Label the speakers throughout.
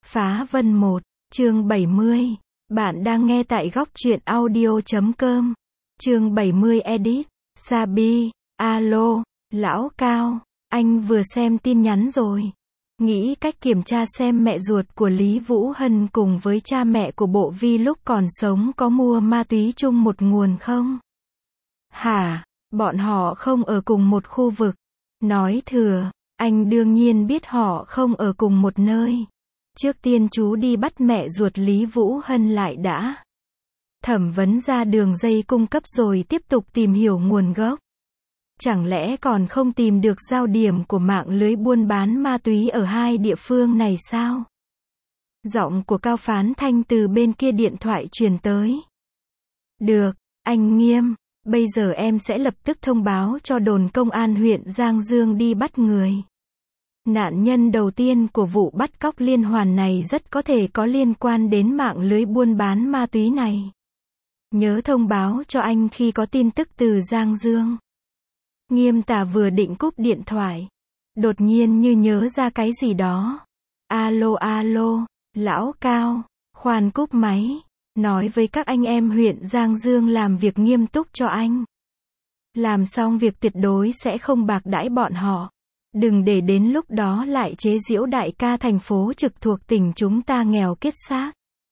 Speaker 1: Phá Vân 1, chương 70. Bạn đang nghe tại góc truyện audio.com. Chương 70 edit. Sabi, alo, lão Cao, anh vừa xem tin nhắn rồi. Nghĩ cách kiểm tra xem mẹ ruột của Lý Vũ Hân cùng với cha mẹ của Bộ Vi lúc còn sống có mua ma túy chung một nguồn không? Hả, bọn họ không ở cùng một khu vực. Nói thừa, anh đương nhiên biết họ không ở cùng một nơi. Trước tiên chú đi bắt mẹ ruột Lý Vũ Hân lại đã. Thẩm vấn ra đường dây cung cấp rồi tiếp tục tìm hiểu nguồn gốc. Chẳng lẽ còn không tìm được giao điểm của mạng lưới buôn bán ma túy ở hai địa phương này sao? Giọng của Cao Phán Thanh từ bên kia điện thoại truyền tới. Được, anh Nghiêm, bây giờ em sẽ lập tức thông báo cho đồn công an huyện Giang Dương đi bắt người. Nạn nhân đầu tiên của vụ bắt cóc liên hoàn này rất có thể có liên quan đến mạng lưới buôn bán ma túy này. Nhớ thông báo cho anh khi có tin tức từ Giang Dương. Nghiêm Tà vừa định cúp điện thoại, đột nhiên như nhớ ra cái gì đó. Alo, lão Cao, khoan cúp máy, nói với các anh em huyện Giang Dương làm việc nghiêm túc cho anh. Làm xong việc tuyệt đối sẽ không bạc đãi bọn họ. Đừng để đến lúc đó lại chế giễu đại ca thành phố trực thuộc tỉnh chúng ta nghèo kiết xác.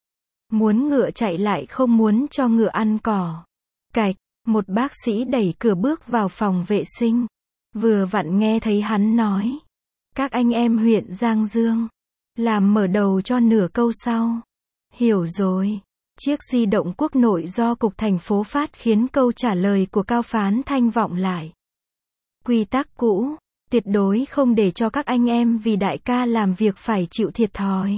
Speaker 1: Muốn ngựa chạy lại không muốn cho ngựa ăn cỏ. Cạch, một bác sĩ đẩy cửa bước vào phòng vệ sinh. Vừa vặn nghe thấy hắn nói. Các anh em huyện Giang Dương. Làm mở đầu cho nửa câu sau. Hiểu rồi. Chiếc di động quốc nội do cục thành phố phát khiến câu trả lời của Cao Phán Thanh vọng lại. Quy tắc cũ. Tuyệt đối không để cho các anh em vì đại ca làm việc phải chịu thiệt thòi.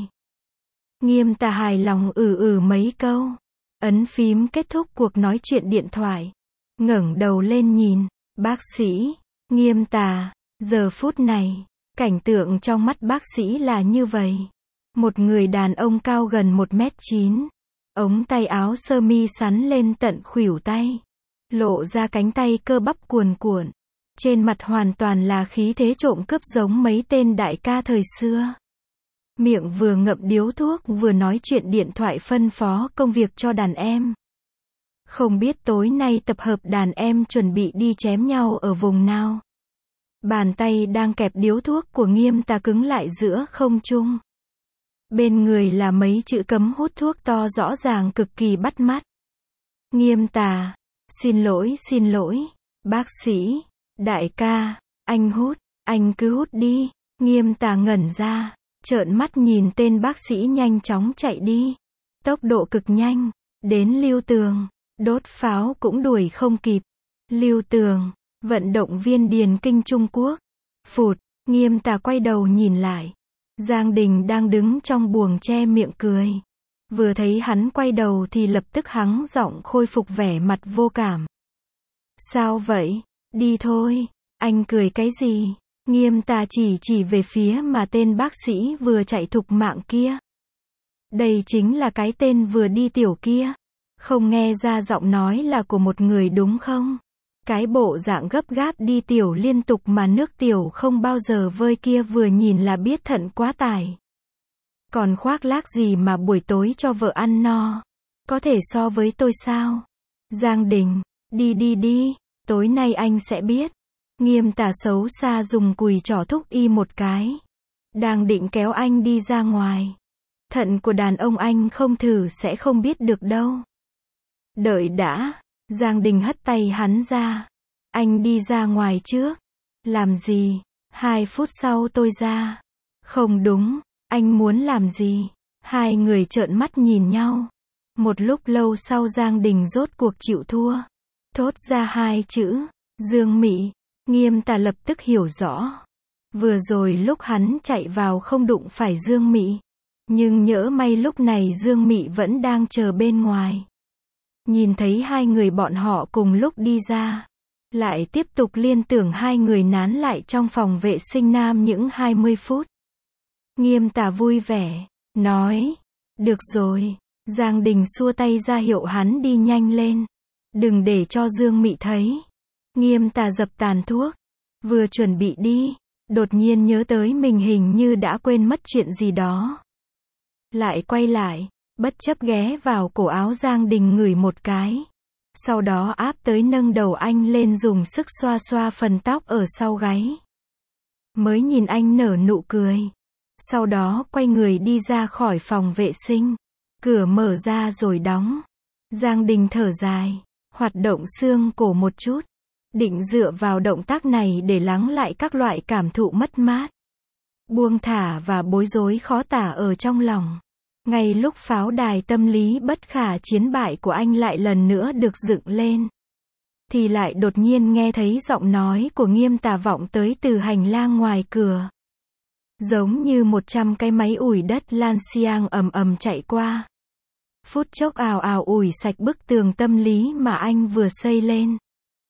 Speaker 1: Nghiêm Tà hài lòng mấy câu. Ấn phím kết thúc cuộc nói chuyện điện thoại. Ngẩng đầu lên nhìn. Bác sĩ. Nghiêm Tà. Giờ phút này, cảnh tượng trong mắt bác sĩ là như vậy. Một người đàn ông cao gần 1m9. Ống tay áo sơ mi sắn lên tận khuỷu tay. Lộ ra cánh tay cơ bắp cuồn cuộn. Trên mặt hoàn toàn là khí thế trộm cướp giống mấy tên đại ca thời xưa. Miệng vừa ngậm điếu thuốc vừa nói chuyện điện thoại phân phó công việc cho đàn em. Không biết tối nay tập hợp đàn em chuẩn bị đi chém nhau ở vùng nào. Bàn tay đang kẹp điếu thuốc của Nghiêm Tà cứng lại giữa không trung. Bên người là mấy chữ cấm hút thuốc to rõ ràng cực kỳ bắt mắt. Nghiêm Tà, xin lỗi, bác sĩ. Đại ca, anh hút, anh cứ hút đi. Nghiêm Tà ngẩn ra, trợn mắt nhìn tên bác sĩ nhanh chóng chạy đi. Tốc độ cực nhanh, đến Lưu Tường, đốt pháo cũng đuổi không kịp. Lưu Tường, vận động viên điền kinh Trung Quốc. Phụt, Nghiêm Tà quay đầu nhìn lại. Giang Đình đang đứng trong buồng che miệng cười. Vừa thấy hắn quay đầu thì lập tức hắng giọng khôi phục vẻ mặt vô cảm. Sao vậy? Đi thôi, anh cười cái gì? Nghiêm Tà chỉ về phía mà tên bác sĩ vừa chạy thục mạng kia. Đây chính là cái tên vừa đi tiểu kia. Không nghe ra giọng nói là của một người đúng không? Cái bộ dạng gấp gáp đi tiểu liên tục mà nước tiểu không bao giờ vơi kia vừa nhìn là biết thận quá tải. Còn khoác lác gì mà buổi tối cho vợ ăn no? Có thể so với tôi sao? Giang Đình, đi. Tối nay anh sẽ biết. Nghiêm Tà xấu xa dùng cùi trỏ thúc y một cái. Đang định kéo anh đi ra ngoài. Thận của đàn ông anh không thử sẽ không biết được đâu. Đợi đã. Giang Đình hất tay hắn ra. Anh đi ra ngoài trước. Làm gì? 2 phút sau tôi ra. Không đúng. Anh muốn làm gì? Hai người trợn mắt nhìn nhau. Một lúc lâu sau Giang Đình rốt cuộc chịu thua. Thốt ra 2 chữ. Dương Mị. Nghiêm Tà lập tức hiểu rõ. Vừa rồi lúc hắn chạy vào không đụng phải Dương Mị. Nhưng nhỡ may lúc này Dương Mị vẫn đang chờ bên ngoài. Nhìn thấy hai người bọn họ cùng lúc đi ra. Lại tiếp tục liên tưởng hai người nán lại trong phòng vệ sinh nam những 20 phút. Nghiêm Tà vui vẻ. Nói. Được rồi. Giang Đình xua tay ra hiệu hắn đi nhanh lên. Đừng để cho Dương Mị thấy. Nghiêm Tà dập tàn thuốc. Vừa chuẩn bị đi. Đột nhiên nhớ tới mình hình như đã quên mất chuyện gì đó. lại quay lại, bất chấp ghé vào cổ áo Giang Đình ngửi một cái. Sau đó áp tới nâng đầu anh lên dùng sức xoa xoa phần tóc ở sau gáy. Mới nhìn anh nở nụ cười. Sau đó quay người đi ra khỏi phòng vệ sinh. Cửa mở ra rồi đóng. Giang Đình thở dài, hoạt động xương cổ một chút. Định dựa vào động tác này để lắng lại các loại cảm thụ mất mát, buông thả và bối rối khó tả ở trong lòng. Ngay lúc pháo đài tâm lý bất khả chiến bại của anh lại lần nữa được dựng lên, thì lại đột nhiên nghe thấy giọng nói của Nghiêm Tà vọng tới từ hành lang ngoài cửa. Giống như 100 cái máy ủi đất lan xiang ầm ầm chạy qua. Phút chốc ào ào ủi sạch bức tường tâm lý mà anh vừa xây lên.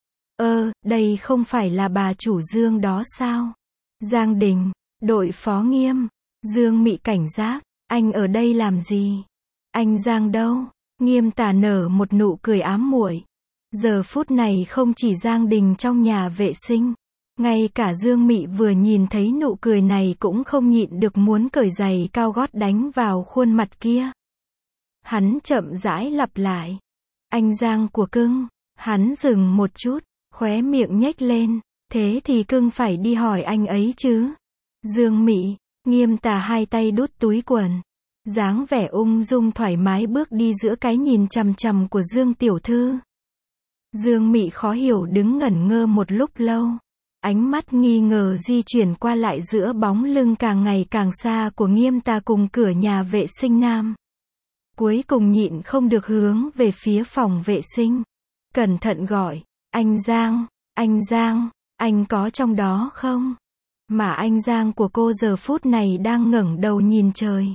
Speaker 1: Đây không phải là bà chủ Dương đó sao? Giang Đình, đội phó Nghiêm. Dương Mị cảnh giác, anh ở đây làm gì? Anh Giang đâu? Nghiêm Tà nở một nụ cười ám muội. Giờ phút này không chỉ Giang Đình trong nhà vệ sinh, ngay cả Dương Mị vừa nhìn thấy nụ cười này cũng không nhịn được muốn cởi giày cao gót đánh vào khuôn mặt kia. Hắn chậm rãi lặp lại. Anh Giang của cưng. Hắn dừng một chút, khóe miệng nhếch lên. Thế thì cưng phải đi hỏi anh ấy chứ. Dương Mị, Nghiêm Tà hai tay đút túi quần, dáng vẻ ung dung thoải mái bước đi giữa cái nhìn chằm chằm của Dương tiểu thư. Dương Mị khó hiểu đứng ngẩn ngơ một lúc lâu. Ánh mắt nghi ngờ di chuyển qua lại giữa bóng lưng càng ngày càng xa của Nghiêm Tà cùng cửa nhà vệ sinh nam. Cuối cùng nhịn không được hướng về phía phòng vệ sinh. Cẩn thận gọi, anh Giang, anh có trong đó không? Mà anh Giang của cô giờ phút này đang ngẩng đầu nhìn trời.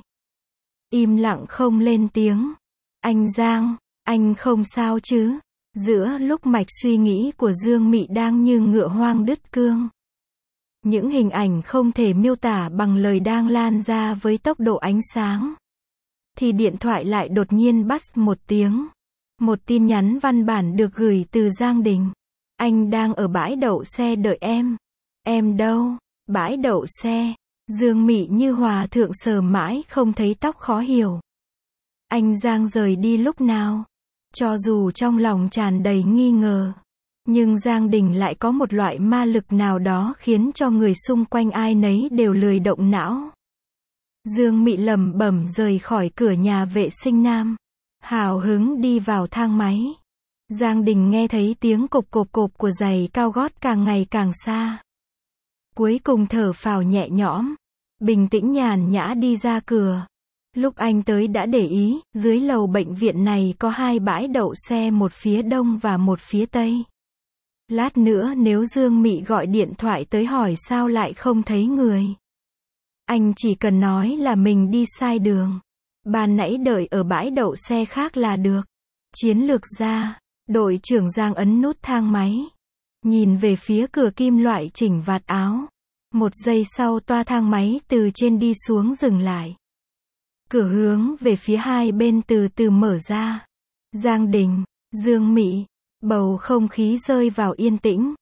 Speaker 1: Im lặng không lên tiếng. Anh Giang, anh không sao chứ? Giữa lúc mạch suy nghĩ của Dương Mị đang như ngựa hoang đứt cương. Những hình ảnh không thể miêu tả bằng lời đang lan ra với tốc độ ánh sáng. Thì điện thoại lại đột nhiên bắt một tiếng. Một tin nhắn văn bản được gửi từ Giang Đình. Anh đang ở bãi đậu xe đợi em. Em đâu? Bãi đậu xe. Dương Mị như hòa thượng sờ mãi không thấy tóc khó hiểu. Anh Giang rời đi lúc nào? Cho dù trong lòng tràn đầy nghi ngờ, nhưng Giang Đình lại có một loại ma lực nào đó khiến cho người xung quanh ai nấy đều lười động não. Dương Mị lẩm bẩm rời khỏi cửa nhà vệ sinh nam, hào hứng đi vào thang máy. Giang Đình nghe thấy tiếng cộp cộp cộp của giày cao gót càng ngày càng xa. Cuối cùng thở phào nhẹ nhõm, bình tĩnh nhàn nhã đi ra cửa. Lúc anh tới đã để ý, dưới lầu bệnh viện này có 2 bãi đậu xe, một phía đông và một phía tây. Lát nữa nếu Dương Mị gọi điện thoại tới hỏi sao lại không thấy người, anh chỉ cần nói là mình đi sai đường. Ban nãy đợi ở bãi đậu xe khác là được. Chiến lược gia, đội trưởng Giang ấn nút thang máy. Nhìn về phía cửa kim loại chỉnh vạt áo. Một giây sau toa thang máy từ trên đi xuống dừng lại. Cửa hướng về phía hai bên từ từ mở ra. Giang Đình, Dương Mị, bầu không khí rơi vào yên tĩnh.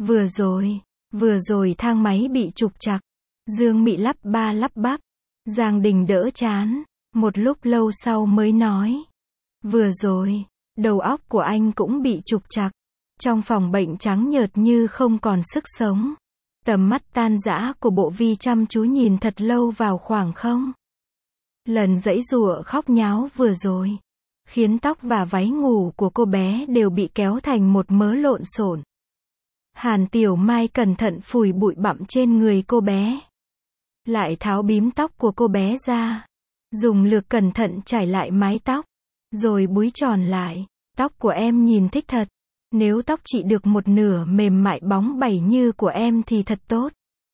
Speaker 1: Vừa rồi thang máy bị trục trặc. Dương Mị lắp ba lắp bắp. Giang Đình đỡ chán, một lúc lâu sau mới nói. Vừa rồi, đầu óc của anh cũng bị trục trặc. Trong phòng bệnh trắng nhợt như không còn sức sống. Tầm mắt tan rã của Bộ Vi chăm chú nhìn thật lâu vào khoảng không. Lần giãy giụa khóc nháo vừa rồi, khiến tóc và váy ngủ của cô bé đều bị kéo thành một mớ lộn xộn. Hàn Tiểu Mai cẩn thận phủi bụi bặm trên người cô bé. Lại tháo bím tóc của cô bé ra. Dùng lược cẩn thận trải lại mái tóc. Rồi búi tròn lại. Tóc của em nhìn thích thật. Nếu tóc chị được một nửa mềm mại bóng bẩy như của em thì thật tốt.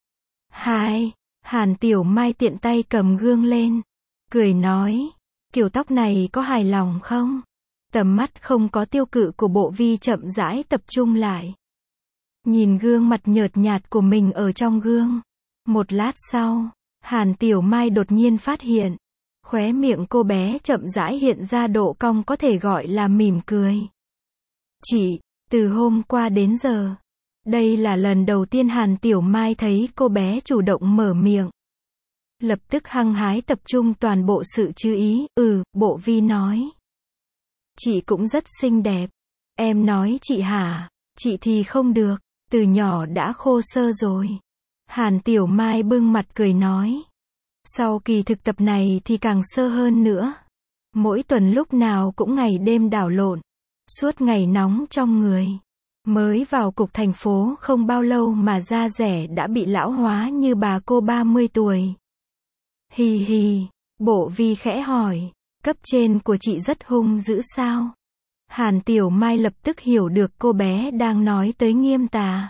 Speaker 1: Hàn Tiểu Mai tiện tay cầm gương lên. Cười nói. Kiểu tóc này có hài lòng không? Tầm mắt không có tiêu cự của Bộ Vi chậm rãi tập trung lại. Nhìn gương mặt nhợt nhạt của mình ở trong gương. Một lát sau, Hàn Tiểu Mai đột nhiên phát hiện. Khóe miệng cô bé chậm rãi hiện ra độ cong có thể gọi là mỉm cười. Chị, từ hôm qua đến giờ, đây là lần đầu tiên Hàn Tiểu Mai thấy cô bé chủ động mở miệng. lập tức hăng hái tập trung toàn bộ sự chú ý, Bộ Vi nói. Chị cũng rất xinh đẹp. Em nói chị hả? Chị thì không được, từ nhỏ đã khô sơ rồi. Hàn Tiểu Mai bưng mặt cười nói. Sau kỳ thực tập này thì càng sơ hơn nữa. Mỗi tuần lúc nào cũng ngày đêm đảo lộn. Suốt ngày nóng trong người. Mới vào cục thành phố không bao lâu mà da rẻ đã bị lão hóa như bà cô 30 tuổi. Hì hì, Bộ Vi khẽ hỏi, cấp trên của chị rất hung dữ sao? Hàn Tiểu Mai lập tức hiểu được cô bé đang nói tới Nghiêm Tà.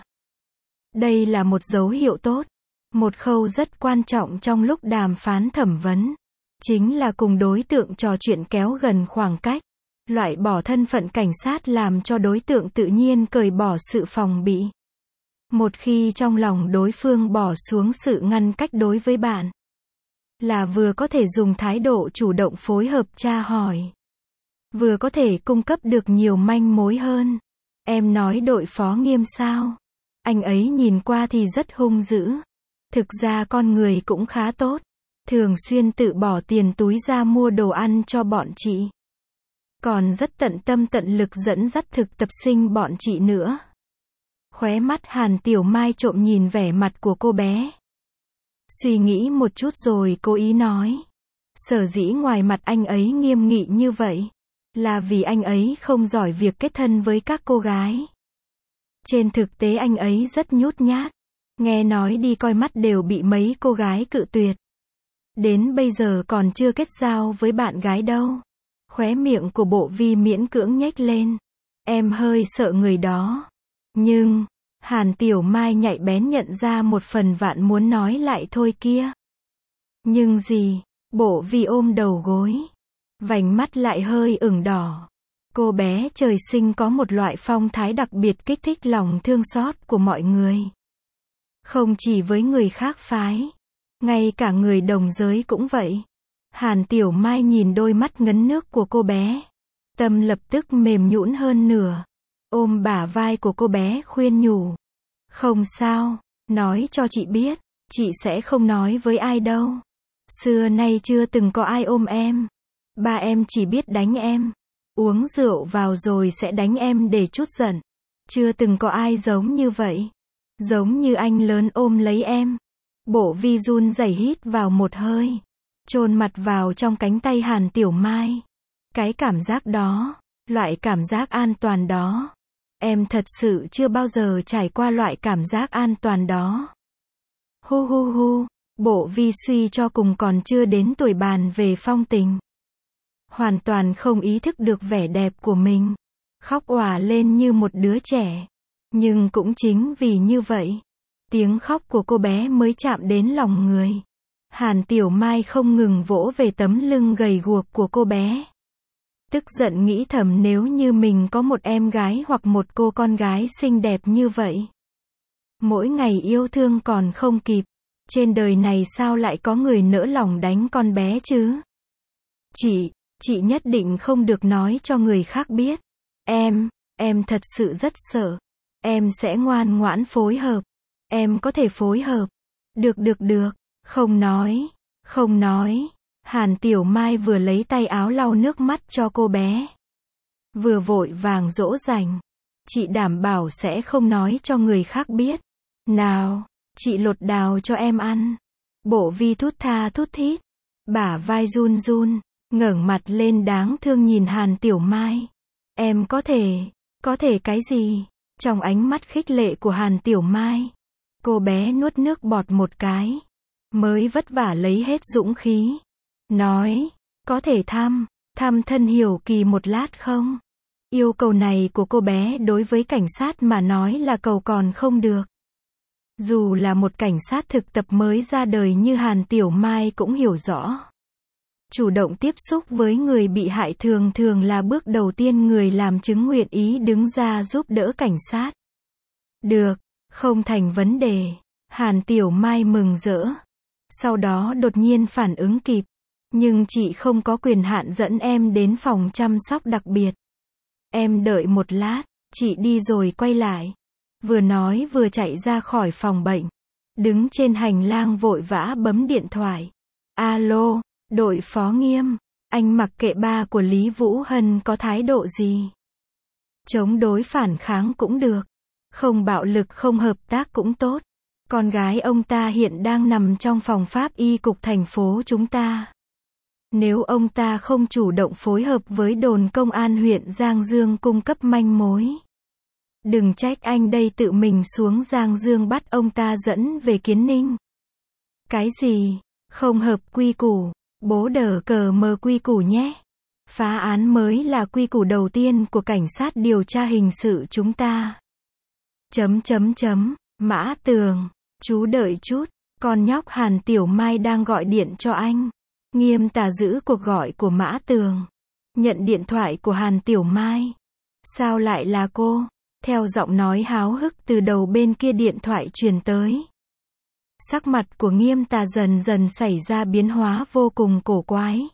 Speaker 1: Đây là một dấu hiệu tốt. Một khâu rất quan trọng trong lúc đàm phán thẩm vấn. Chính là cùng đối tượng trò chuyện kéo gần khoảng cách. Loại bỏ thân phận cảnh sát làm cho đối tượng tự nhiên cởi bỏ sự phòng bị. Một khi trong lòng đối phương bỏ xuống sự ngăn cách đối với bạn, là vừa có thể dùng thái độ chủ động phối hợp tra hỏi, vừa có thể cung cấp được nhiều manh mối hơn. Em nói đội phó Nghiêm sao? Anh ấy nhìn qua thì rất hung dữ. Thực ra con người cũng khá tốt. Thường xuyên tự bỏ tiền túi ra mua đồ ăn cho bọn chị. Còn rất tận tâm tận lực dẫn dắt thực tập sinh bọn chị nữa. Khóe mắt Hàn Tiểu Mai trộm nhìn vẻ mặt của cô bé. Suy nghĩ một chút rồi cố ý nói. Sở dĩ ngoài mặt anh ấy nghiêm nghị như vậy, là vì anh ấy không giỏi việc kết thân với các cô gái. Trên thực tế anh ấy rất nhút nhát. Nghe nói đi coi mắt đều bị mấy cô gái cự tuyệt. Đến bây giờ còn chưa kết giao với bạn gái đâu. Khóe miệng của Bộ Vi miễn cưỡng nhếch lên. Em hơi sợ người đó. Nhưng, Hàn Tiểu Mai nhạy bén nhận ra một phần vạn muốn nói lại thôi kia. Nhưng gì? Bộ Vi ôm đầu gối. Vành mắt lại hơi ửng đỏ. Cô bé trời sinh có một loại phong thái đặc biệt kích thích lòng thương xót của mọi người. Không chỉ với người khác phái, ngay cả người đồng giới cũng vậy. Hàn Tiểu Mai nhìn đôi mắt ngấn nước của cô bé. Tâm lập tức mềm nhũn hơn nửa. Ôm bả vai của cô bé khuyên nhủ. Không sao, nói cho chị biết, chị sẽ không nói với ai đâu. Xưa nay chưa từng có ai ôm em. Ba em chỉ biết đánh em. Uống rượu vào rồi sẽ đánh em để trút giận. Chưa từng có ai giống như vậy. Giống như anh lớn ôm lấy em. Bộ Vi run rẩy hít vào một hơi. Chôn mặt vào trong cánh tay Hàn Tiểu Mai. Cái cảm giác đó, loại cảm giác an toàn đó. Em thật sự chưa bao giờ trải qua loại cảm giác an toàn đó. Hu hu hu, Bộ Vi suy cho cùng còn chưa đến tuổi bàn về phong tình. Hoàn toàn không ý thức được vẻ đẹp của mình. Khóc òa lên như một đứa trẻ. Nhưng cũng chính vì như vậy, tiếng khóc của cô bé mới chạm đến lòng người. Hàn Tiểu Mai không ngừng vỗ về tấm lưng gầy guộc của cô bé. Tức giận nghĩ thầm nếu như mình có một em gái hoặc một cô con gái xinh đẹp như vậy. Mỗi ngày yêu thương còn không kịp. Trên đời này sao lại có người nỡ lòng đánh con bé chứ? Chị nhất định không được nói cho người khác biết. Em thật sự rất sợ. Em sẽ ngoan ngoãn phối hợp. Em có thể phối hợp. Được. Không nói. Hàn Tiểu Mai vừa lấy tay áo lau nước mắt cho cô bé. Vừa vội vàng dỗ dành. Chị đảm bảo sẽ không nói cho người khác biết. Nào, chị lột đào cho em ăn. Bộ Vi thút tha thút thít. Bả vai run run, ngẩng mặt lên đáng thương nhìn Hàn Tiểu Mai. Em có thể cái gì? Trong ánh mắt khích lệ của Hàn Tiểu Mai, cô bé nuốt nước bọt một cái. Mới vất vả lấy hết dũng khí. Nói, có thể thăm thân Hiểu Kỳ một lát không? Yêu cầu này của cô bé đối với cảnh sát mà nói là cầu còn không được. Dù là một cảnh sát thực tập mới ra đời như Hàn Tiểu Mai cũng hiểu rõ. Chủ động tiếp xúc với người bị hại thường thường là bước đầu tiên người làm chứng nguyện ý đứng ra giúp đỡ cảnh sát. Được, không thành vấn đề. Hàn Tiểu Mai mừng rỡ. Sau đó đột nhiên phản ứng kịp. Nhưng chị không có quyền hạn dẫn em đến phòng chăm sóc đặc biệt. Em đợi một lát, chị đi rồi quay lại. Vừa nói vừa chạy ra khỏi phòng bệnh. Đứng trên hành lang vội vã bấm điện thoại. Alo, đội phó Nghiêm, anh mặc kệ ba của Lý Vũ Hân có thái độ gì. Chống đối phản kháng cũng được. Không bạo lực không hợp tác cũng tốt. Con gái ông ta hiện đang nằm trong phòng pháp y cục thành phố chúng ta. Nếu ông ta không chủ động phối hợp với đồn công an huyện Giang Dương cung cấp manh mối. Đừng trách anh đây tự mình xuống Giang Dương bắt ông ta dẫn về Kiến Ninh. Cái gì? Không hợp quy củ. Bố đỡ cờ mờ quy củ nhé. Phá án mới là quy củ đầu tiên của cảnh sát điều tra hình sự chúng ta. Mã Tường, chú đợi chút, con nhóc Hàn Tiểu Mai đang gọi điện cho anh. Nghiêm tà giữ cuộc gọi của Mã Tường. Nhận điện thoại của Hàn Tiểu Mai. Sao lại là cô? Theo giọng nói háo hức từ đầu bên kia điện thoại truyền tới. Sắc mặt của Nghiêm tà dần dần xảy ra biến hóa vô cùng cổ quái.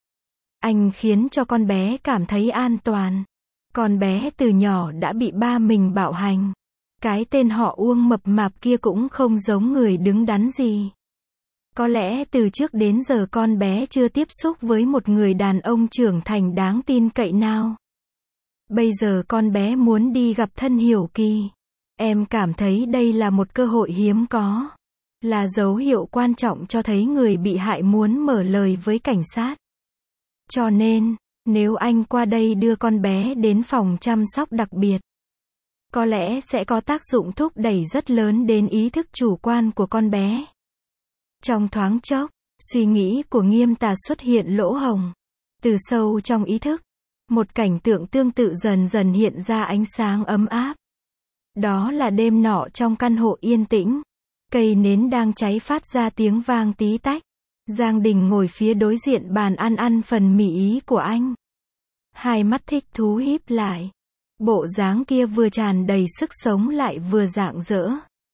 Speaker 1: Anh khiến cho con bé cảm thấy an toàn. Con bé từ nhỏ đã bị ba mình bạo hành. Cái tên họ Uông mập mạp kia cũng không giống người đứng đắn gì. Có lẽ từ trước đến giờ con bé chưa tiếp xúc với một người đàn ông trưởng thành đáng tin cậy nào. Bây giờ con bé muốn đi gặp Thân Hiểu Kỳ. Em cảm thấy đây là một cơ hội hiếm có. Là dấu hiệu quan trọng cho thấy người bị hại muốn mở lời với cảnh sát. Cho nên, nếu anh qua đây đưa con bé đến phòng chăm sóc đặc biệt, có lẽ sẽ có tác dụng thúc đẩy rất lớn đến ý thức chủ quan của con bé. Trong thoáng chốc, suy nghĩ của Nghiêm tà xuất hiện lỗ hổng. Từ sâu trong ý thức, một cảnh tượng tương tự dần dần hiện ra ánh sáng ấm áp. Đó là đêm nọ trong căn hộ yên tĩnh. Cây nến đang cháy phát ra tiếng vang tí tách. Giang Đình ngồi phía đối diện bàn ăn phần mì Ý của anh. Hai mắt thích thú híp lại. Bộ dáng kia vừa tràn đầy sức sống lại vừa rạng rỡ.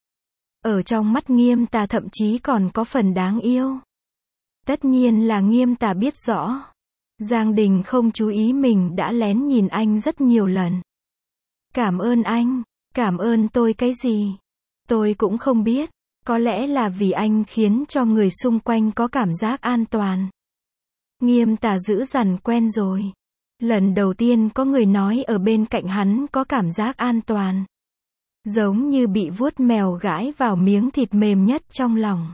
Speaker 1: Ở trong mắt Nghiêm tà thậm chí còn có phần đáng yêu. Tất nhiên là Nghiêm tà biết rõ. Giang Đình không chú ý mình đã lén nhìn anh rất nhiều lần. Cảm ơn anh. Cảm ơn tôi cái gì? Tôi cũng không biết. Có lẽ là vì anh khiến cho người xung quanh có cảm giác an toàn. Nghiêm tà dữ dằn quen rồi. Lần đầu tiên có người nói ở bên cạnh hắn có cảm giác an toàn. Giống như bị vuốt mèo gãi vào miếng thịt mềm nhất trong lòng.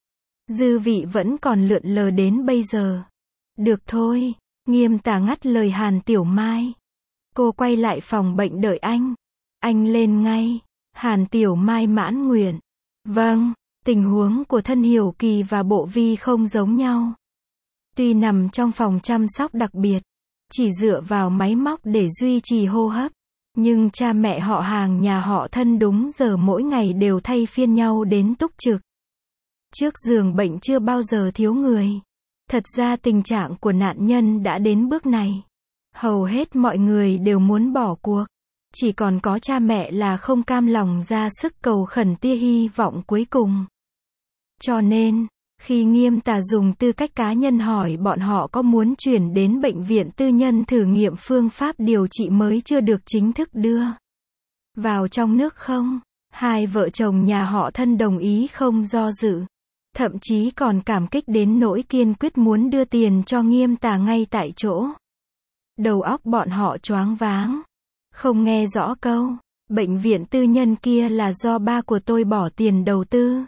Speaker 1: Dư vị vẫn còn lượn lờ đến bây giờ. Được thôi, Nghiêm tà ngắt lời Hàn Tiểu Mai. Cô quay lại phòng bệnh đợi anh. Anh lên ngay. Hàn Tiểu Mai mãn nguyện. Vâng, tình huống của Thân Hiểu Kỳ và Bộ Vi không giống nhau. Tuy nằm trong phòng chăm sóc đặc biệt, chỉ dựa vào máy móc để duy trì hô hấp, nhưng cha mẹ họ hàng nhà họ Thân đúng giờ mỗi ngày đều thay phiên nhau đến túc trực. Trước giường bệnh chưa bao giờ thiếu người. Thật ra tình trạng của nạn nhân đã đến bước này. Hầu hết mọi người đều muốn bỏ cuộc. Chỉ còn có cha mẹ là không cam lòng ra sức cầu khẩn tia hy vọng cuối cùng. Cho nên, khi Nghiêm tà dùng tư cách cá nhân hỏi bọn họ có muốn chuyển đến bệnh viện tư nhân thử nghiệm phương pháp điều trị mới chưa được chính thức đưa vào trong nước không, hai vợ chồng nhà họ Thân đồng ý không do dự. Thậm chí còn cảm kích đến nỗi kiên quyết muốn đưa tiền cho Nghiêm tà ngay tại chỗ. Đầu óc bọn họ choáng váng. Không nghe rõ câu, bệnh viện tư nhân kia là do ba của tôi bỏ tiền đầu tư.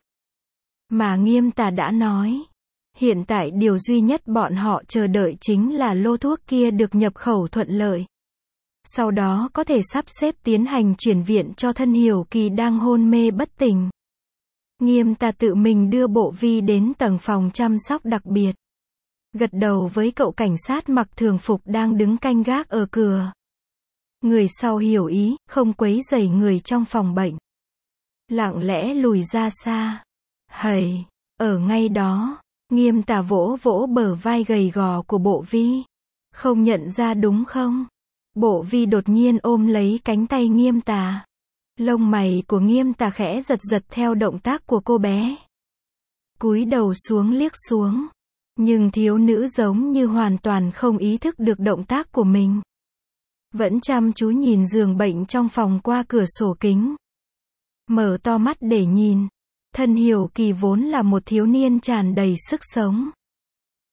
Speaker 1: Mà Nghiêm tà đã nói, hiện tại điều duy nhất bọn họ chờ đợi chính là lô thuốc kia được nhập khẩu thuận lợi. Sau đó có thể sắp xếp tiến hành chuyển viện cho Thân Hiểu Kỳ đang hôn mê bất tỉnh. Nghiêm tà tự mình đưa Bộ Vi đến tầng phòng chăm sóc đặc biệt. Gật đầu với cậu cảnh sát mặc thường phục đang đứng canh gác ở cửa. Người sau hiểu ý, không quấy rầy người trong phòng bệnh. Lặng lẽ lùi ra xa. Hầy, ở ngay đó, Nghiêm tà vỗ vỗ bờ vai gầy gò của Bộ Vi. Không nhận ra đúng không? Bộ Vi đột nhiên ôm lấy cánh tay Nghiêm tà. Lông mày của Nghiêm tà khẽ giật giật theo động tác của cô bé. Cúi đầu xuống liếc xuống. Nhưng thiếu nữ giống như hoàn toàn không ý thức được động tác của mình. Vẫn chăm chú nhìn giường bệnh trong phòng qua cửa sổ kính. Mở to mắt để nhìn. Thân Hiểu Kỳ vốn là một thiếu niên tràn đầy sức sống.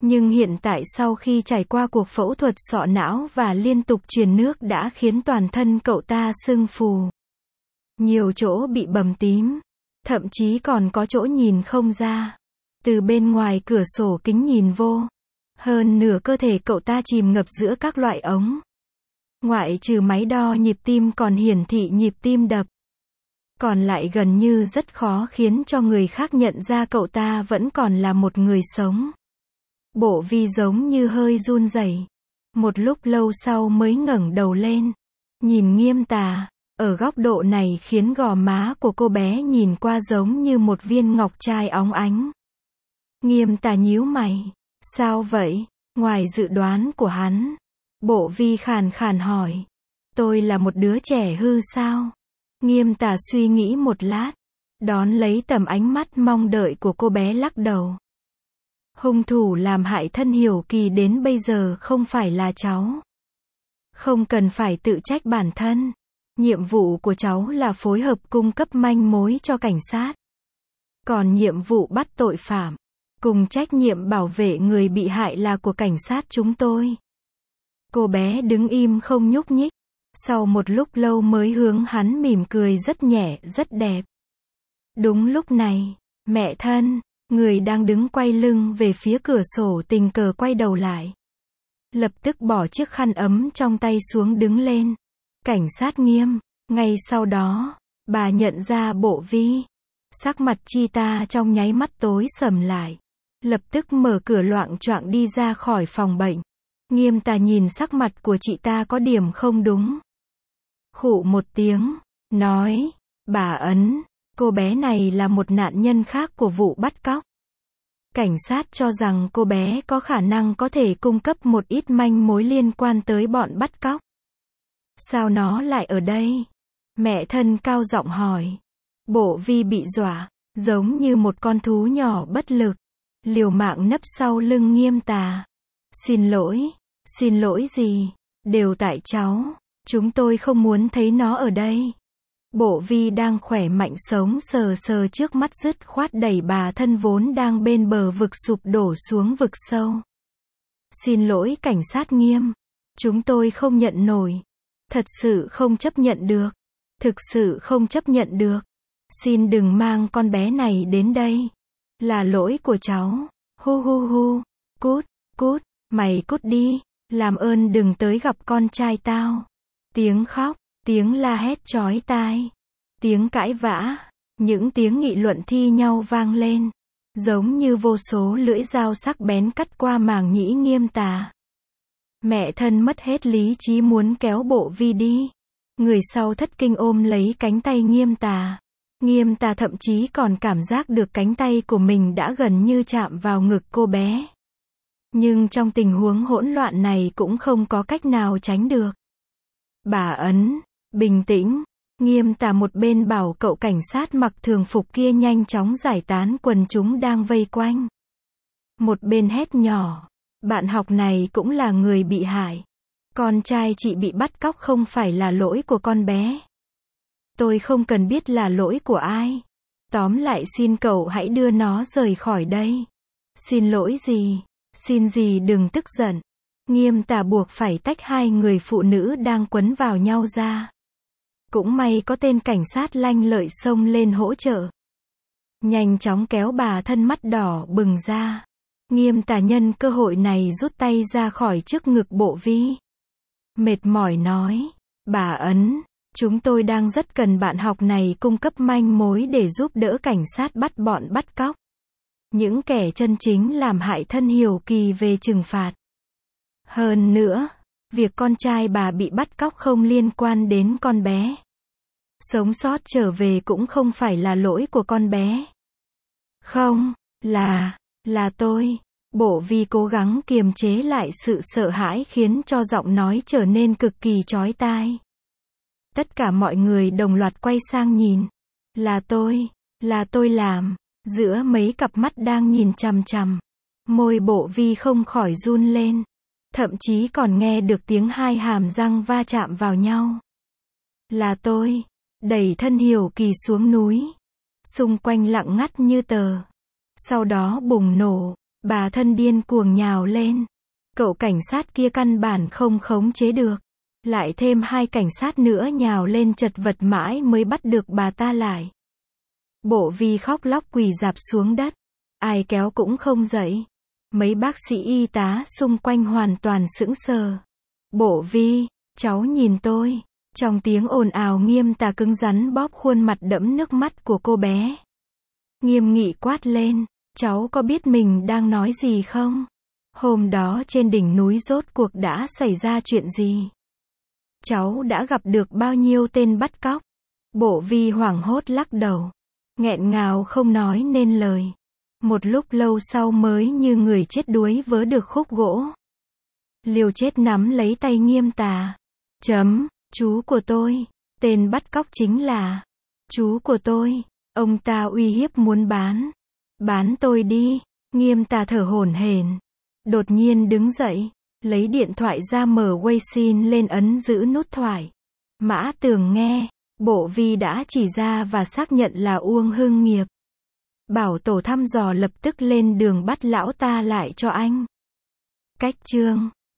Speaker 1: Nhưng hiện tại sau khi trải qua cuộc phẫu thuật sọ não và liên tục truyền nước đã khiến toàn thân cậu ta sưng phù. Nhiều chỗ bị bầm tím. Thậm chí còn có chỗ nhìn không ra. Từ bên ngoài cửa sổ kính nhìn vô. Hơn nửa cơ thể cậu ta chìm ngập giữa các loại ống. Ngoại trừ máy đo nhịp tim còn hiển thị nhịp tim đập. Còn lại gần như rất khó khiến cho người khác nhận ra cậu ta vẫn còn là một người sống. Bộ Vi giống như hơi run rẩy. Một lúc lâu sau mới ngẩng đầu lên. Nhìn Nghiêm Tà. Ở góc độ này khiến gò má của cô bé nhìn qua giống như một viên ngọc trai óng ánh. Nghiêm Tà nhíu mày. Sao vậy? Ngoài dự đoán của hắn. Bộ Vi khàn khàn hỏi. Tôi là một đứa trẻ hư sao? Nghiêm Tà suy nghĩ một lát. Đón lấy tầm ánh mắt mong đợi của cô bé lắc đầu. Hung thủ làm hại thân Hiểu Kỳ đến bây giờ không phải là cháu. Không cần phải tự trách bản thân. Nhiệm vụ của cháu là phối hợp cung cấp manh mối cho cảnh sát. Còn nhiệm vụ bắt tội phạm, cùng trách nhiệm bảo vệ người bị hại là của cảnh sát chúng tôi. Cô bé đứng im không nhúc nhích. Sau một lúc lâu mới hướng hắn mỉm cười rất nhẹ, rất đẹp. Đúng lúc này, mẹ thân, người đang đứng quay lưng về phía cửa sổ tình cờ quay đầu lại. Lập tức bỏ chiếc khăn ấm trong tay xuống đứng lên. Cảnh sát Nghiêm. Ngay sau đó, bà nhận ra Bộ Vi. Sắc mặt chị ta trong nháy mắt tối sầm lại. Lập tức mở cửa loạng choạng đi ra khỏi phòng bệnh. Nghiêm Tà nhìn sắc mặt của chị ta có điểm không đúng. Khụ một tiếng, nói, bà Ấn, cô bé này là một nạn nhân khác của vụ bắt cóc. Cảnh sát cho rằng cô bé có khả năng có thể cung cấp một ít manh mối liên quan tới bọn bắt cóc. Sao nó lại ở đây? Mẹ thân cao giọng hỏi. Bộ Vi bị dọa, giống như một con thú nhỏ bất lực, liều mạng nấp sau lưng Nghiêm Tà. Xin lỗi gì? Đều tại cháu, chúng tôi không muốn thấy nó ở đây. Bộ Vi đang khỏe mạnh sống sờ sờ trước mắt dứt khoát đẩy bà thân vốn đang bên bờ vực sụp đổ xuống vực sâu. Xin lỗi cảnh sát Nghiêm, chúng tôi không nhận nổi. Thật sự không chấp nhận được. Thực sự không chấp nhận được. Xin đừng mang con bé này đến đây. Là lỗi của cháu. Hu hu hu. Cút, mày cút đi. Làm ơn đừng tới gặp con trai tao. Tiếng khóc, tiếng la hét chói tai, tiếng cãi vã, những tiếng nghị luận thi nhau vang lên. Giống như vô số lưỡi dao sắc bén cắt qua màng nhĩ Nghiêm Tà. Mẹ thân mất hết lý trí muốn kéo Bộ Vi đi. Người sau thất kinh ôm lấy cánh tay Nghiêm Tà. Nghiêm Tà thậm chí còn cảm giác được cánh tay của mình đã gần như chạm vào ngực cô bé. Nhưng trong tình huống hỗn loạn này cũng không có cách nào tránh được. Bà Ấn, bình tĩnh. Nghiêm Tà một bên bảo cậu cảnh sát mặc thường phục kia nhanh chóng giải tán quần chúng đang vây quanh. Một bên hét nhỏ. Bạn học này cũng là người bị hại. Con trai chị bị bắt cóc không phải là lỗi của con bé. Tôi không cần biết là lỗi của ai. Tóm lại xin cậu hãy đưa nó rời khỏi đây. Xin lỗi gì? Xin gì đừng tức giận. Nghiêm Tà buộc phải tách hai người phụ nữ đang quấn vào nhau ra. Cũng may có tên cảnh sát lanh lợi xông lên hỗ trợ. Nhanh chóng kéo bà thân mắt đỏ bừng ra. Nghiêm Tà nhân cơ hội này rút tay ra khỏi trước ngực Bộ Vi. Mệt mỏi nói, bà Ấn, chúng tôi đang rất cần bạn học này cung cấp manh mối để giúp đỡ cảnh sát bắt bọn bắt cóc. Những kẻ chân chính làm hại thân Hiểu Kỳ về trừng phạt. Hơn nữa, việc con trai bà bị bắt cóc không liên quan đến con bé. Sống sót trở về cũng không phải là lỗi của con bé. Không, là tôi. Bộ Vi cố gắng kiềm chế lại sự sợ hãi khiến cho giọng nói trở nên cực kỳ chói tai. Tất cả mọi người đồng loạt quay sang nhìn. Là tôi làm. Giữa mấy cặp mắt đang nhìn chằm chằm, môi Bộ Vi không khỏi run lên. Thậm chí còn nghe được tiếng hai hàm răng va chạm vào nhau. Là tôi. Đẩy thân Hiểu Kỳ xuống núi. Xung quanh lặng ngắt như tờ. Sau đó bùng nổ. Bà thân điên cuồng nhào lên. Cậu cảnh sát kia căn bản không khống chế được. Lại thêm 2 cảnh sát nữa nhào lên chật vật mãi mới bắt được bà ta lại. Bộ Vi khóc lóc quỳ rạp xuống đất. Ai kéo cũng không dậy. Mấy bác sĩ y tá xung quanh hoàn toàn sững sờ. Bộ Vi, cháu nhìn tôi. Trong tiếng ồn ào Nghiêm Tà cứng rắn bóp khuôn mặt đẫm nước mắt của cô bé. Nghiêm nghị quát lên, cháu có biết mình đang nói gì không? Hôm đó trên đỉnh núi rốt cuộc đã xảy ra chuyện gì? Cháu đã gặp được bao nhiêu tên bắt cóc? Bộ Vi hoảng hốt lắc đầu. Nghẹn ngào không nói nên lời. Một lúc lâu sau mới như người chết đuối vớ được khúc gỗ. Liều chết nắm lấy tay Nghiêm Tà. Chú của tôi. Tên bắt cóc chính là chú của tôi. Ông ta uy hiếp muốn bán tôi đi. Nghiêm Tà thở hổn hển. Đột nhiên đứng dậy, lấy điện thoại ra mở Weixin lên ấn giữ nút thoại. Mã Tường nghe, Bộ Vi đã chỉ ra và xác nhận là Uông Hưng Nghiệp. Bảo tổ thăm dò lập tức lên đường bắt lão ta lại cho anh. Cách chương